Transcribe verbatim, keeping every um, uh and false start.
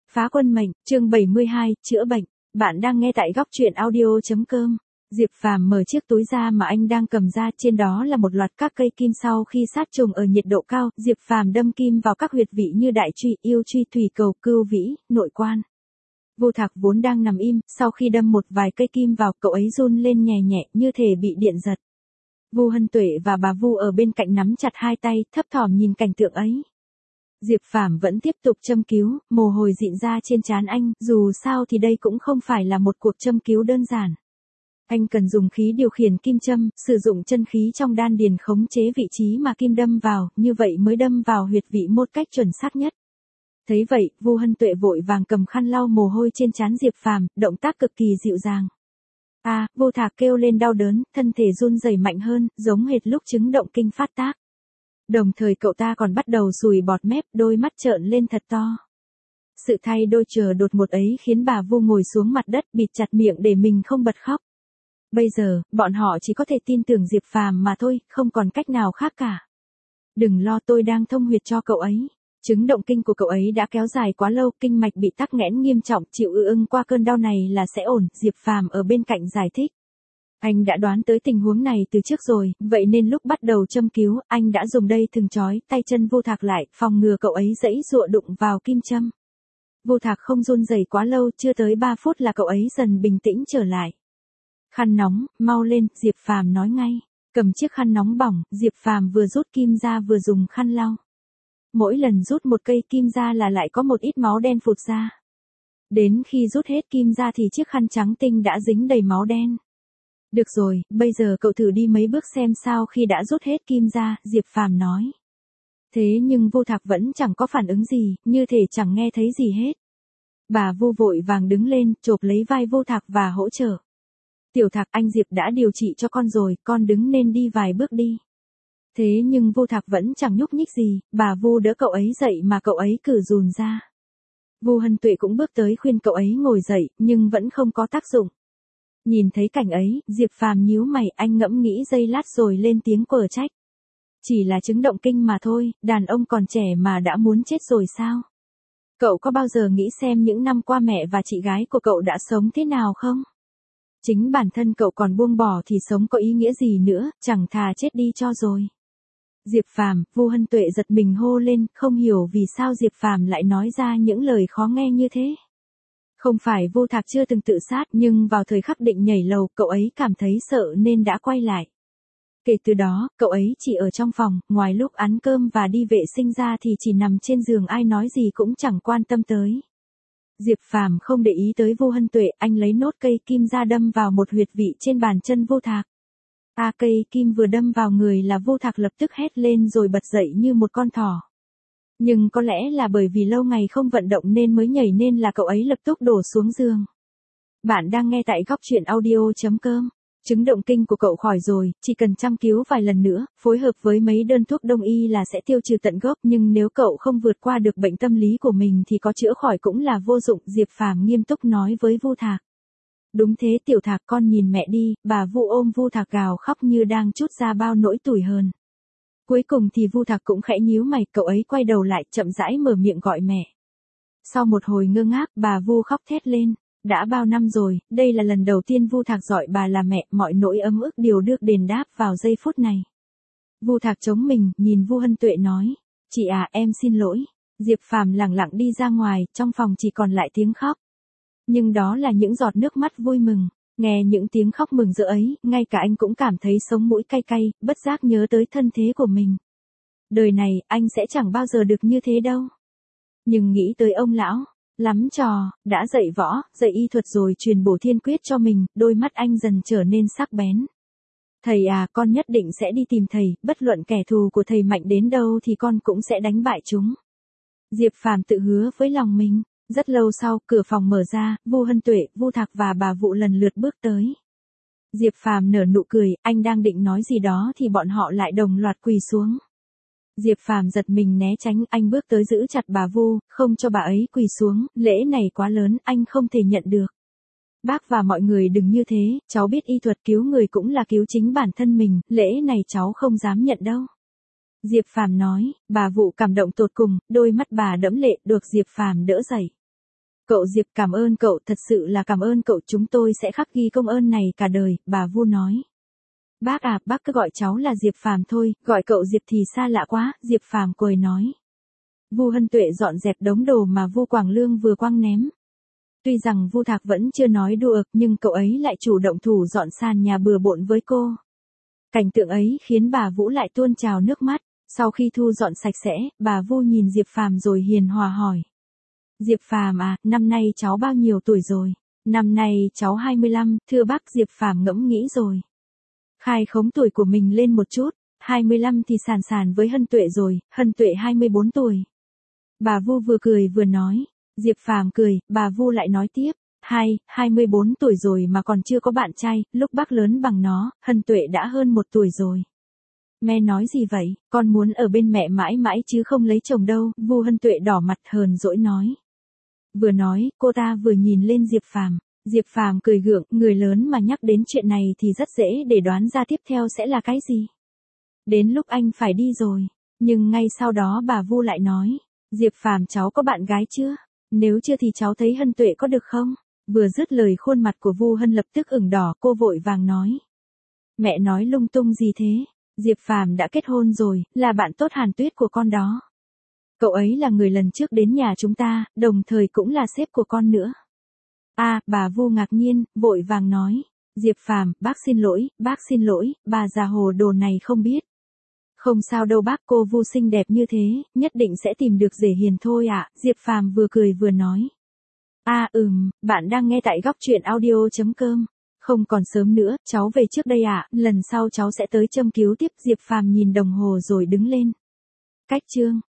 Phá quân mệnh, chương bảy mươi hai, chữa bệnh. Bạn đang nghe tại góc truyện audio chấm com. Diệp Phàm mở chiếc túi ra mà anh đang cầm ra, trên đó là một loạt các cây kim. Sau khi sát trùng ở nhiệt độ cao, Diệp Phàm đâm kim vào các huyệt vị như đại truy, yêu truy, thủy cầu, cưu vĩ, nội quan. Vô Thạc vốn đang nằm im, sau khi đâm một vài cây kim vào, cậu ấy run lên nhẹ nhẹ, như thể bị điện giật. Vu Hân Tuệ và bà Vu ở bên cạnh nắm chặt hai tay, thấp thỏm nhìn cảnh tượng ấy. Diệp Phàm vẫn tiếp tục châm cứu, mồ hôi dịn ra trên trán anh, dù sao thì đây cũng không phải là một cuộc châm cứu đơn giản. Anh cần dùng khí điều khiển kim châm, sử dụng chân khí trong đan điền khống chế vị trí mà kim đâm vào, như vậy mới đâm vào huyệt vị một cách chuẩn xác nhất. Thấy vậy, Vu Hân Tuệ vội vàng cầm khăn lau mồ hôi trên trán Diệp Phàm, động tác cực kỳ dịu dàng. A, à, Vô Thạc kêu lên đau đớn, thân thể run rẩy mạnh hơn, giống hệt lúc chứng động kinh phát tác. Đồng thời cậu ta còn bắt đầu sùi bọt mép, đôi mắt trợn lên thật to. Sự thay đổi chờ đột ngột ấy khiến bà Vu ngồi xuống mặt đất, bịt chặt miệng để mình không bật khóc. Bây giờ, bọn họ chỉ có thể tin tưởng Diệp Phàm mà thôi, không còn cách nào khác cả. Đừng lo, tôi đang thông huyệt cho cậu ấy. Chứng động kinh của cậu ấy đã kéo dài quá lâu, kinh mạch bị tắc nghẽn nghiêm trọng, chịu ư ưng qua cơn đau này là sẽ ổn, Diệp Phàm ở bên cạnh giải thích. Anh đã đoán tới tình huống này từ trước rồi, vậy nên lúc bắt đầu châm cứu, anh đã dùng dây thừng trói tay chân Vô Thạc lại, phòng ngừa cậu ấy giãy giụa đụng vào kim châm. Vô Thạc không run rẩy quá lâu, chưa tới ba phút là cậu ấy dần bình tĩnh trở lại. Khăn nóng, mau lên, Diệp Phàm nói ngay. Cầm chiếc khăn nóng bỏng, Diệp Phàm vừa rút kim ra vừa dùng khăn lau. Mỗi lần rút một cây kim ra là lại có một ít máu đen phụt ra. Đến khi rút hết kim ra thì chiếc khăn trắng tinh đã dính đầy máu đen. Được rồi, bây giờ cậu thử đi mấy bước xem sao. Khi đã rút hết kim ra, Diệp Phàm nói. Thế nhưng Vô Thạc vẫn chẳng có phản ứng gì, như thể chẳng nghe thấy gì hết. Bà Vu vội vàng đứng lên, chộp lấy vai Vô Thạc và hỗ trợ. Tiểu Thạc, anh Diệp đã điều trị cho con rồi, con đứng nên đi vài bước đi. Thế nhưng Vô Thạc vẫn chẳng nhúc nhích gì, bà Vu đỡ cậu ấy dậy mà cậu ấy cử rùn ra. Vu Hân Tuệ cũng bước tới khuyên cậu ấy ngồi dậy, nhưng vẫn không có tác dụng. Nhìn thấy cảnh ấy, Diệp Phàm nhíu mày, anh ngẫm nghĩ giây lát rồi lên tiếng quở trách. Chỉ là chứng động kinh mà thôi, đàn ông còn trẻ mà đã muốn chết rồi sao? Cậu có bao giờ nghĩ xem những năm qua mẹ và chị gái của cậu đã sống thế nào không? Chính bản thân cậu còn buông bỏ thì sống có ý nghĩa gì nữa, chẳng thà chết đi cho rồi. Diệp Phàm, Vu Hân Tuệ giật mình hô lên, không hiểu vì sao Diệp Phàm lại nói ra những lời khó nghe như thế. Không phải Vô Thạc chưa từng tự sát, nhưng vào thời khắc định nhảy lầu, cậu ấy cảm thấy sợ nên đã quay lại. Kể từ đó, cậu ấy chỉ ở trong phòng, ngoài lúc ăn cơm và đi vệ sinh ra thì chỉ nằm trên giường, ai nói gì cũng chẳng quan tâm tới. Diệp Phàm không để ý tới Vu Hân Tuệ, anh lấy nốt cây kim ra đâm vào một huyệt vị trên bàn chân Vô Thạc. A à, cây kim vừa đâm vào người là Vô Thạc lập tức hét lên rồi bật dậy như một con thỏ. Nhưng có lẽ là bởi vì lâu ngày không vận động nên mới nhảy nên là cậu ấy lập tức đổ xuống giường. Bạn đang nghe tại góc truyện audio chấm com. Chứng động kinh của cậu khỏi rồi, chỉ cần chăm cứu vài lần nữa, phối hợp với mấy đơn thuốc đông y là sẽ tiêu trừ tận gốc, nhưng nếu cậu không vượt qua được bệnh tâm lý của mình thì có chữa khỏi cũng là vô dụng, Diệp Phàm nghiêm túc nói với Vô Thạc. Đúng thế Tiểu Thạc, con nhìn mẹ đi, bà Vu ôm Vô Thạc gào khóc như đang trút ra bao nỗi tủi hờn. Cuối cùng thì Vô Thạc cũng khẽ nhíu mày, cậu ấy quay đầu lại, chậm rãi mở miệng gọi mẹ. Sau một hồi ngơ ngác, bà Vu khóc thét lên. Đã bao năm rồi, đây là lần đầu tiên Vô Thạc gọi bà là mẹ, mọi nỗi ấm ức đều được đền đáp vào giây phút này. Vô Thạc chống mình, nhìn Vu Hân Tuệ nói, chị à, em xin lỗi. Diệp Phàm lẳng lặng đi ra ngoài, trong phòng chỉ còn lại tiếng khóc. Nhưng đó là những giọt nước mắt vui mừng, nghe những tiếng khóc mừng rỡ ấy, ngay cả anh cũng cảm thấy sống mũi cay cay, bất giác nhớ tới thân thế của mình. Đời này, anh sẽ chẳng bao giờ được như thế đâu. Nhưng nghĩ tới ông lão. Lắm trò, đã dạy võ, dạy y thuật rồi truyền bổ thiên quyết cho mình, đôi mắt anh dần trở nên sắc bén. Thầy à, con nhất định sẽ đi tìm thầy, bất luận kẻ thù của thầy mạnh đến đâu thì con cũng sẽ đánh bại chúng. Diệp Phàm tự hứa với lòng mình. Rất lâu sau, cửa phòng mở ra, Vu Hân Tuệ, Vô Thạc và bà Vụ lần lượt bước tới. Diệp Phàm nở nụ cười, anh đang định nói gì đó thì bọn họ lại đồng loạt quỳ xuống. Diệp Phàm giật mình né tránh, anh bước tới giữ chặt bà Vu, không cho bà ấy quỳ xuống, lễ này quá lớn, anh không thể nhận được. Bác và mọi người đừng như thế, cháu biết y thuật cứu người cũng là cứu chính bản thân mình, lễ này cháu không dám nhận đâu. Diệp Phàm nói, bà Vụ cảm động tột cùng, đôi mắt bà đẫm lệ, được Diệp Phàm đỡ dậy. Cậu Diệp cảm ơn cậu, thật sự là cảm ơn cậu, chúng tôi sẽ khắc ghi công ơn này cả đời, bà Vu nói. Bác à, bác cứ gọi cháu là Diệp Phàm thôi, gọi cậu Diệp thì xa lạ quá, Diệp Phàm cười nói. Vu Hân Tuệ dọn dẹp đống đồ mà Vu Quảng Lương vừa quăng ném. Tuy rằng Vu Thạc vẫn chưa nói đùa, nhưng cậu ấy lại chủ động thủ dọn sàn nhà bừa bộn với cô. Cảnh tượng ấy khiến bà Vũ lại tuôn trào nước mắt. Sau khi thu dọn sạch sẽ, bà Vu nhìn Diệp Phàm rồi hiền hòa hỏi. Diệp Phàm à, năm nay cháu bao nhiêu tuổi rồi? Năm nay cháu hai mươi lăm, thưa bác. Diệp Phàm ngẫm nghĩ rồi. Khai khống tuổi của mình lên một chút, hai mươi lăm thì sàn sàn với Hân Tuệ rồi, Hân Tuệ hai mươi bốn tuổi. Bà Vu vừa cười vừa nói. Diệp Phàm cười, bà Vu lại nói tiếp. Hai, hai mươi bốn tuổi rồi mà còn chưa có bạn trai, lúc bác lớn bằng nó, Hân Tuệ đã hơn một tuổi rồi. Mẹ nói gì vậy, con muốn ở bên mẹ mãi mãi chứ không lấy chồng đâu, Vu Hân Tuệ đỏ mặt hờn dỗi nói. Vừa nói, cô ta vừa nhìn lên Diệp Phàm. Diệp Phàm cười gượng, người lớn mà nhắc đến chuyện này thì rất dễ để đoán ra tiếp theo sẽ là cái gì. Đến lúc anh phải đi rồi, nhưng ngay sau đó bà Vu lại nói. Diệp Phàm cháu có bạn gái chưa? Nếu chưa thì cháu thấy Hân Tuệ có được không? Vừa dứt lời khuôn mặt của Vu Hân lập tức ửng đỏ, cô vội vàng nói. Mẹ nói lung tung gì thế? Diệp Phàm đã kết hôn rồi, là bạn tốt Hàn Tuyết của con đó. Cậu ấy là người lần trước đến nhà chúng ta, đồng thời cũng là sếp của con nữa. À, bà Vu ngạc nhiên, vội vàng nói. Diệp Phàm, bác xin lỗi, bác xin lỗi, bà già hồ đồ này không biết. Không sao đâu bác, cô Vu xinh đẹp như thế, nhất định sẽ tìm được rể hiền thôi ạ, à. Diệp Phàm vừa cười vừa nói. À ừm, bạn đang nghe tại góc truyện audio chấm com. Không còn sớm nữa, cháu về trước đây ạ, à. Lần sau cháu sẽ tới châm cứu tiếp. Diệp Phàm nhìn đồng hồ rồi đứng lên. Cách chương.